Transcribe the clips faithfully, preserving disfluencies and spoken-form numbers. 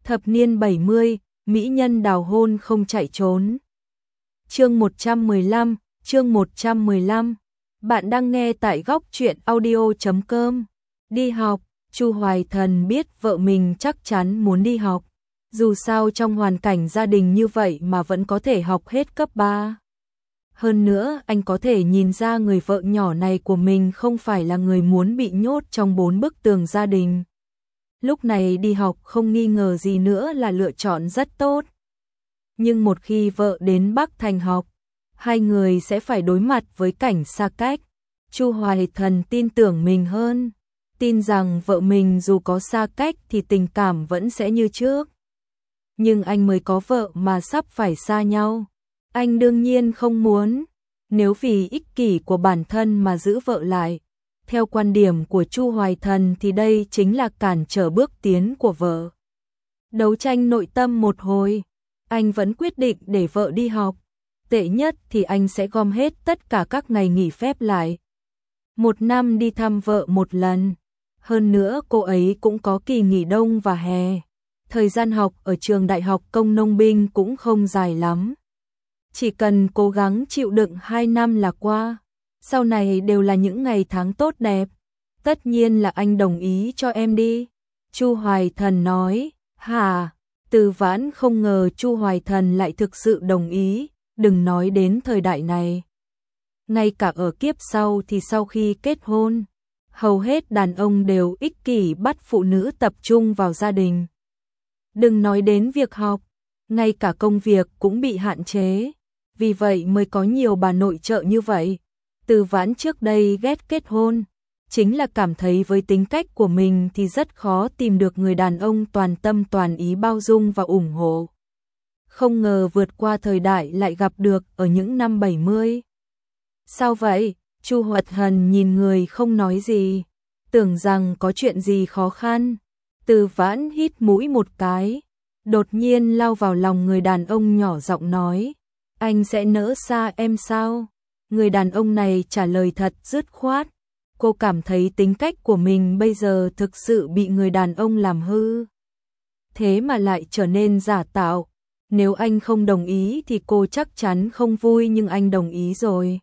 Thập niên bảy mươi, mỹ nhân đào hôn không chạy trốn. Chương một trăm mười lăm, chương một trăm mười lăm. Bạn đang nghe tại góc truyện audio chấm com. Đi học, Chu Hoài Thần biết vợ mình chắc chắn muốn đi học. Dù sao trong hoàn cảnh gia đình như vậy mà vẫn có thể học hết cấp ba. Hơn nữa, anh có thể nhìn ra người vợ nhỏ này của mình không phải là người muốn bị nhốt trong bốn bức tường gia đình. Lúc này đi học không nghi ngờ gì nữa là lựa chọn rất tốt. Nhưng một khi vợ đến Bắc Thành học, hai người sẽ phải đối mặt với cảnh xa cách. Chu Hoài Thần tin tưởng mình hơn, tin rằng vợ mình dù có xa cách thì tình cảm vẫn sẽ như trước. Nhưng anh mới có vợ mà sắp phải xa nhau. Anh đương nhiên không muốn, nếu vì ích kỷ của bản thân mà giữ vợ lại. Theo quan điểm của Chu Hoài Thần thì đây chính là cản trở bước tiến của vợ. Đấu tranh nội tâm một hồi, anh vẫn quyết định để vợ đi học. Tệ nhất thì anh sẽ gom hết tất cả các ngày nghỉ phép lại. Một năm đi thăm vợ một lần. Hơn nữa cô ấy cũng có kỳ nghỉ đông và hè. Thời gian học ở trường đại học công nông binh cũng không dài lắm. Chỉ cần cố gắng chịu đựng hai năm là qua. Sau này đều là những ngày tháng tốt đẹp. Tất nhiên là anh đồng ý cho em đi. Chu Hoài Thần nói. Hả? Từ Vãn không ngờ Chu Hoài Thần lại thực sự đồng ý. Đừng nói đến thời đại này. Ngay cả ở kiếp sau thì sau khi kết hôn, hầu hết đàn ông đều ích kỷ bắt phụ nữ tập trung vào gia đình. Đừng nói đến việc học, ngay cả công việc cũng bị hạn chế. Vì vậy mới có nhiều bà nội trợ như vậy. Từ Vãn trước đây ghét kết hôn, chính là cảm thấy với tính cách của mình thì rất khó tìm được người đàn ông toàn tâm toàn ý bao dung và ủng hộ. Không ngờ vượt qua thời đại lại gặp được ở những năm bảy mươi. Sao vậy? Chu Hoài Thần nhìn người không nói gì, tưởng rằng có chuyện gì khó khăn. Từ Vãn hít mũi một cái, đột nhiên lao vào lòng người đàn ông nhỏ giọng nói, anh sẽ nỡ xa em sao? Người đàn ông này trả lời thật dứt khoát. Cô cảm thấy tính cách của mình bây giờ thực sự bị người đàn ông làm hư. Thế mà lại trở nên giả tạo. Nếu anh không đồng ý thì cô chắc chắn không vui, nhưng anh đồng ý rồi.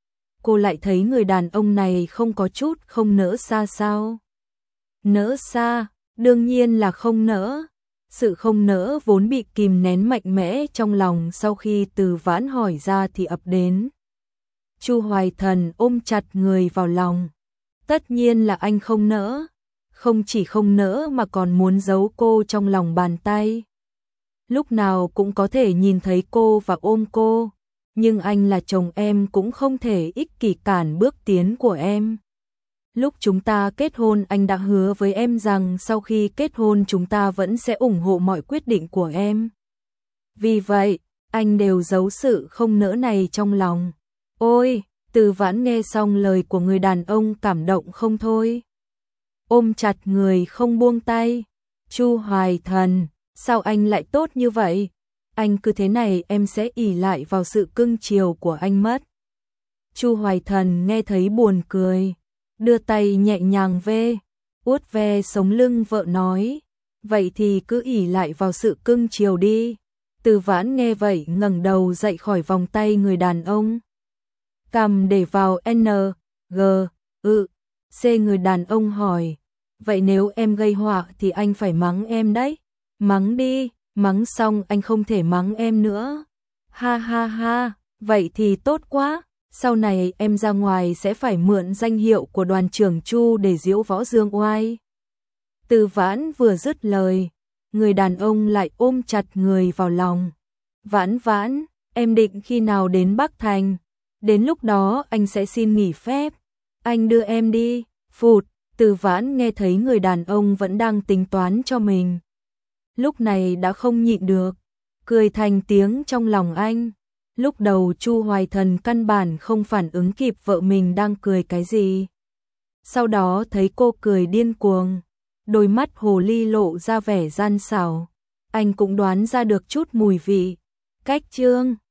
Cô lại thấy người đàn ông này không có chút không nỡ xa sao? Nỡ xa, đương nhiên là không nỡ. Sự không nỡ vốn bị kìm nén mạnh mẽ trong lòng sau khi Từ Vãn hỏi ra thì ập đến. Chu Hoài Thần ôm chặt người vào lòng. Tất nhiên là anh không nỡ. Không chỉ không nỡ mà còn muốn giấu cô trong lòng bàn tay. Lúc nào cũng có thể nhìn thấy cô và ôm cô. Nhưng anh là chồng em cũng không thể ích kỷ cản bước tiến của em. Lúc chúng ta kết hôn anh đã hứa với em rằng sau khi kết hôn chúng ta vẫn sẽ ủng hộ mọi quyết định của em. Vì vậy, anh đều giấu sự không nỡ này trong lòng. Ôi, Từ Vãn nghe xong lời của người đàn ông cảm động không thôi. Ôm chặt người không buông tay. Chu Hoài Thần, sao anh lại tốt như vậy? Anh cứ thế này em sẽ ỷ lại vào sự cưng chiều của anh mất. Chu Hoài Thần nghe thấy buồn cười, đưa tay nhẹ nhàng ve, uốt ve sống lưng vợ nói, vậy thì cứ ỷ lại vào sự cưng chiều đi. Từ Vãn nghe vậy ngẩng đầu dậy khỏi vòng tay người đàn ông. Cầm để vào N, G, ư, C. Người đàn ông hỏi, vậy nếu em gây họa thì anh phải mắng em đấy. Mắng đi, mắng xong anh không thể mắng em nữa. Ha ha ha, vậy thì tốt quá. Sau này em ra ngoài sẽ phải mượn danh hiệu của đoàn trưởng Chu để diễu võ dương oai. Từ Vãn vừa dứt lời, người đàn ông lại ôm chặt người vào lòng. Vãn Vãn, em định khi nào đến Bắc Thành? Đến lúc đó anh sẽ xin nghỉ phép. Anh đưa em đi. Phụt, Từ Vãn nghe thấy người đàn ông vẫn đang tính toán cho mình. Lúc này đã không nhịn được, cười thành tiếng trong lòng anh. Lúc đầu Chu Hoài Thần căn bản không phản ứng kịp vợ mình đang cười cái gì. Sau đó thấy cô cười điên cuồng, đôi mắt hồ ly lộ ra vẻ gian xảo. Anh cũng đoán ra được chút mùi vị. Cách chương